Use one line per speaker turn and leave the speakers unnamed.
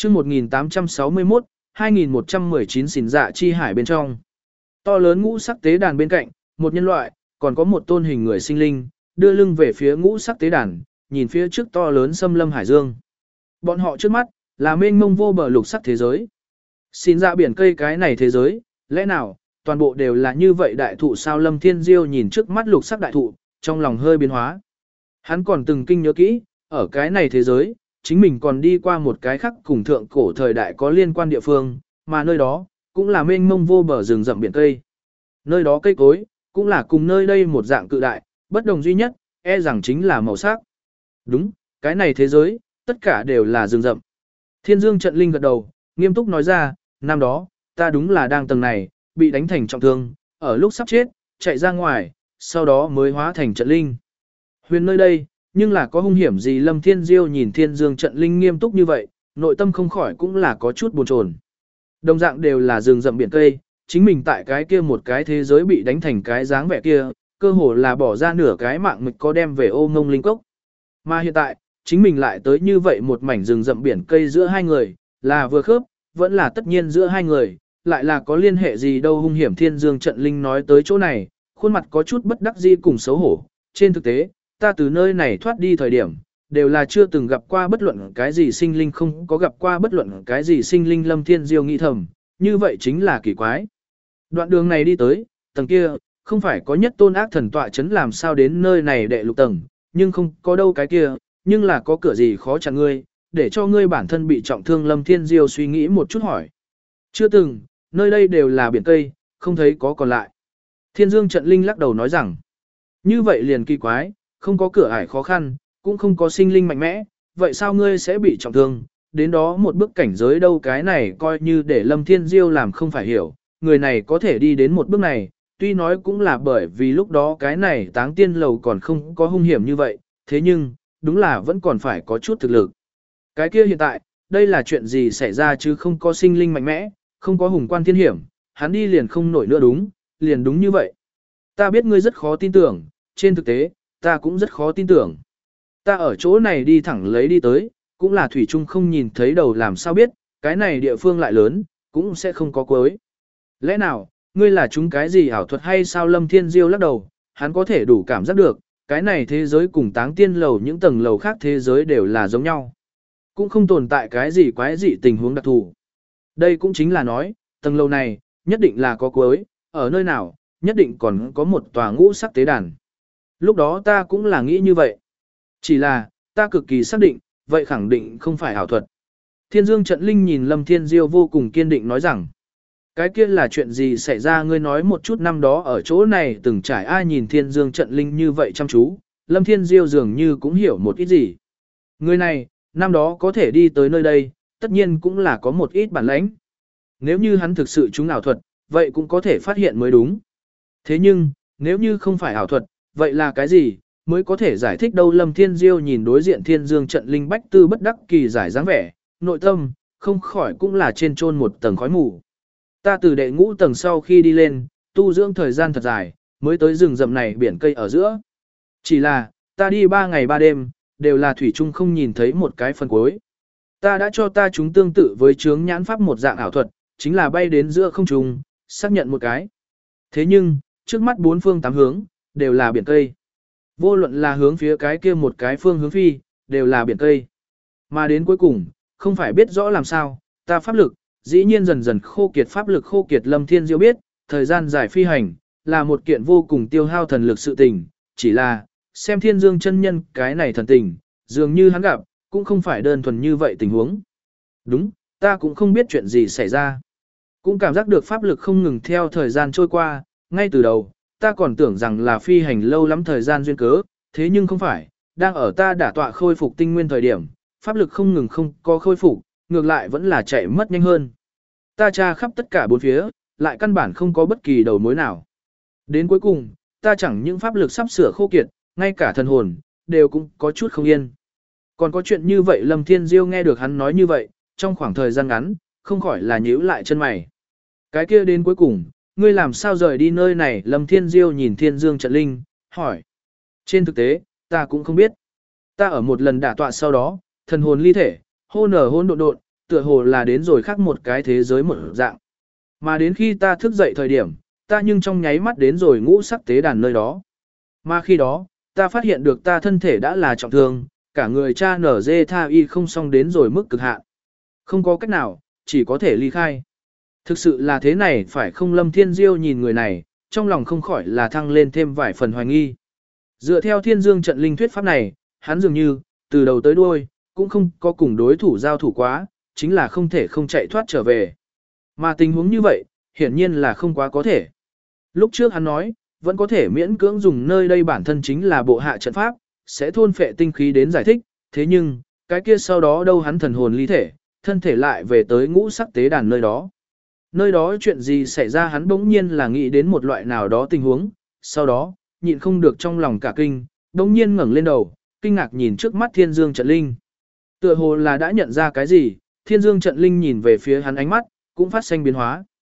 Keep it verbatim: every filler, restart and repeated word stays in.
chương một nghìn tám trăm sáu mươi mốt, hai nghìn một trăm mười chín xỉn dạ chi hải bên trong. To lớn ngũ sắc tế đàn bên cạnh, một nhân loại, còn có một tôn hình người sinh linh, đưa lưng về phía ngũ sắc tế đàn, nhìn phía trước to lớn xâm lâm hải dương. Bọn họ trước mắt, là mênh mông vô bờ lục sắc thế giới. Xin dạ biển cây cái này thế giới, lẽ nào, toàn bộ đều là như vậy đại thụ sao? Lâm Thiên Diêu nhìn trước mắt lục sắc đại thụ, trong lòng hơi biến hóa. Hắn còn từng kinh nhớ kỹ, ở cái này thế giới, chính mình còn đi qua một cái khác cùng thượng cổ thời đại có liên quan địa phương, mà nơi đó, cũng là mênh mông vô bờ rừng rậm biển cây. Nơi đó cây cối, cũng là cùng nơi đây một dạng cự đại, bất đồng duy nhất, e rằng chính là màu sắc. Đúng, cái này thế giới, tất cả đều là rừng rậm. Thiên Dương Trận Linh gật đầu, nghiêm túc nói ra, năm đó, ta đúng là đang tầng này, bị đánh thành trọng thương, ở lúc sắp chết, chạy ra ngoài, sau đó mới hóa thành trận linh. Huyền nơi đây, nhưng là có hung hiểm gì? Lâm Thiên Diêu nhìn Thiên Dương Trận Linh nghiêm túc như vậy, nội tâm không khỏi cũng là có chút bồn chồn. Đồng dạng đều là rừng rậm biển cây, chính mình tại cái kia một cái thế giới bị đánh thành cái dáng vẻ kia, cơ hồ là bỏ ra nửa cái mạng mịch có đem về ô ngông linh cốc. Mà hiện tại, chính mình lại tới như vậy một mảnh rừng rậm biển cây giữa hai người, là vừa khớp, vẫn là tất nhiên giữa hai người, lại là có liên hệ gì đâu? Hung hiểm. Thiên Dương Trận Linh nói tới chỗ này, khuôn mặt có chút bất đắc dĩ cùng xấu hổ. Trên thực tế, ta từ nơi này thoát đi thời điểm, đều là chưa từng gặp qua bất luận cái gì sinh linh, không có gặp qua bất luận cái gì sinh linh. Lâm Thiên Diêu nghĩ thầm, như vậy chính là kỳ quái. Đoạn đường này đi tới, tầng kia, không phải có nhất tôn ác thần tọa chấn làm sao đến nơi này đệ lục tầng, nhưng không có đâu cái kia, nhưng là có cửa gì khó chặn ngươi, để cho ngươi bản thân bị trọng thương? Lâm Thiên Diêu suy nghĩ một chút hỏi. Chưa từng, nơi đây đều là biển cây, không thấy có còn lại. Thiên Dương Trận Linh lắc đầu nói rằng, như vậy liền kỳ quái, không có cửa ải khó khăn, cũng không có sinh linh mạnh mẽ, vậy sao ngươi sẽ bị trọng thương? Đến đó một bước cảnh giới đâu? Cái này coi như để Lâm Thiên Diêu làm không phải hiểu, người này có thể đi đến một bước này, tuy nói cũng là bởi vì lúc đó cái này Táng Tiên Lầu còn không có hung hiểm như vậy, thế nhưng, đúng là vẫn còn phải có chút thực lực. Cái kia hiện tại, đây là chuyện gì xảy ra chứ? Không có sinh linh mạnh mẽ, không có hùng quan thiên hiểm, hắn đi liền không nổi nữa. Đúng, liền đúng như vậy. Ta biết ngươi rất khó tin tưởng, trên thực tế, ta cũng rất khó tin tưởng. Ta ở chỗ này đi thẳng lấy đi tới, cũng là thủy chung không nhìn thấy đầu, làm sao biết, cái này địa phương lại lớn, cũng sẽ không có cuối. Lẽ nào, ngươi là chúng cái gì ảo thuật hay sao? Lâm Thiên Diêu lắc đầu, hắn có thể đủ cảm giác được, cái này thế giới cùng Táng Tiên Lầu những tầng lầu khác thế giới đều là giống nhau. Cũng không tồn tại cái gì quái dị tình huống đặc thù. Đây cũng chính là nói, tầng lầu này, nhất định là có cuối, ở nơi nào, nhất định còn có một tòa ngũ sắc tế đàn. Lúc đó ta cũng là nghĩ như vậy. Chỉ là, ta cực kỳ xác định, vậy khẳng định không phải ảo thuật. Thiên Dương Trận Linh nhìn Lâm Thiên Diêu vô cùng kiên định nói rằng, cái kia là chuyện gì xảy ra? Ngươi nói một chút, năm đó ở chỗ này từng trải. Ai nhìn Thiên Dương Trận Linh như vậy chăm chú, Lâm Thiên Diêu dường như cũng hiểu một ít gì. Người này, năm đó có thể đi tới nơi đây, tất nhiên cũng là có một ít bản lãnh. Nếu như hắn thực sự trúng ảo thuật, vậy cũng có thể phát hiện mới đúng. Thế nhưng, nếu như không phải ảo thuật, vậy là cái gì, mới có thể giải thích đâu? Lâm Thiên Diêu nhìn đối diện Thiên Dương Trận Linh bách tư bất đắc kỳ giải dáng vẻ, nội tâm, không khỏi cũng là trên chôn một tầng khói mù. Ta từ đệ ngũ tầng sau khi đi lên, tu dưỡng thời gian thật dài, mới tới rừng rậm này biển cây ở giữa. Chỉ là, ta đi ba ngày ba đêm, đều là thủy chung không nhìn thấy một cái phần cuối. Ta đã cho ta chúng tương tự với chướng nhãn pháp một dạng ảo thuật, chính là bay đến giữa không trung, xác nhận một cái. Thế nhưng, trước mắt bốn phương tám hướng, đều là biển cây. Vô luận là hướng phía cái kia một cái phương hướng phi, đều là biển cây. Mà đến cuối cùng, không phải biết rõ làm sao, ta pháp lực, dĩ nhiên dần dần khô kiệt. Pháp lực khô kiệt, Lâm Thiên Diêu biết, thời gian dài phi hành, là một kiện vô cùng tiêu hao thần lực sự tình, chỉ là, xem Thiên Dương chân nhân cái này thần tình, dường như hắn gặp, cũng không phải đơn thuần như vậy tình huống. Đúng, ta cũng không biết chuyện gì xảy ra. Cũng cảm giác được pháp lực không ngừng theo thời gian trôi qua, ngay từ đầu, ta còn tưởng rằng là phi hành lâu lắm thời gian duyên cớ, thế nhưng không phải, đang ở ta đả tọa khôi phục tinh nguyên thời điểm, pháp lực không ngừng không có khôi phục, ngược lại vẫn là chạy mất nhanh hơn. Ta tra khắp tất cả bốn phía, lại căn bản không có bất kỳ đầu mối nào. Đến cuối cùng, ta chẳng những pháp lực sắp sửa khô kiệt, ngay cả thần hồn, đều cũng có chút không yên. Còn có chuyện như vậy? Lâm Thiên Diêu nghe được hắn nói như vậy, trong khoảng thời gian ngắn, không khỏi là nhíu lại chân mày. Cái kia đến cuối cùng, ngươi làm sao rời đi nơi này? Lâm Thiên Diêu nhìn Thiên Dương Trận Linh, hỏi. Trên thực tế, ta cũng không biết. Ta ở một lần đả tọa sau đó, thần hồn ly thể, hô nở hôn độn độn, tựa hồ là đến rồi khác một cái thế giới một dạng. Mà đến khi ta thức dậy thời điểm, ta nhưng trong nháy mắt đến rồi ngũ sắc tế đàn nơi đó. Mà khi đó, ta phát hiện được ta thân thể đã là trọng thương, cả người cha nở dê tha y không xong đến rồi mức cực hạn. Không có cách nào, chỉ có thể ly khai. Thực sự là thế này phải không? Lâm Thiên Diêu nhìn người này, trong lòng không khỏi là thăng lên thêm vài phần hoài nghi. Dựa theo Thiên Dương trận linh thuyết pháp này, hắn dường như, từ đầu tới đuôi, cũng không có cùng đối thủ giao thủ quá, chính là không thể không chạy thoát trở về. Mà tình huống như vậy, hiển nhiên là không quá có thể. Lúc trước hắn nói, vẫn có thể miễn cưỡng dùng nơi đây bản thân chính là bộ hạ trận pháp, sẽ thôn phệ tinh khí đến giải thích, thế nhưng, cái kia sau đó đâu hắn thần hồn ly thể, thân thể lại về tới ngũ sắc tế đàn nơi đó. Nơi đó chuyện gì xảy ra hắn bỗng nhiên là nghĩ đến một loại nào đó tình huống, sau đó, nhịn không được trong lòng cả kinh, bỗng nhiên ngẩng lên đầu, kinh ngạc nhìn trước mắt Thiên Dương trận linh. Tựa hồ là đã nhận ra cái gì, Thiên Dương trận linh nhìn về phía hắn ánh mắt, cũng phát sinh biến hóa.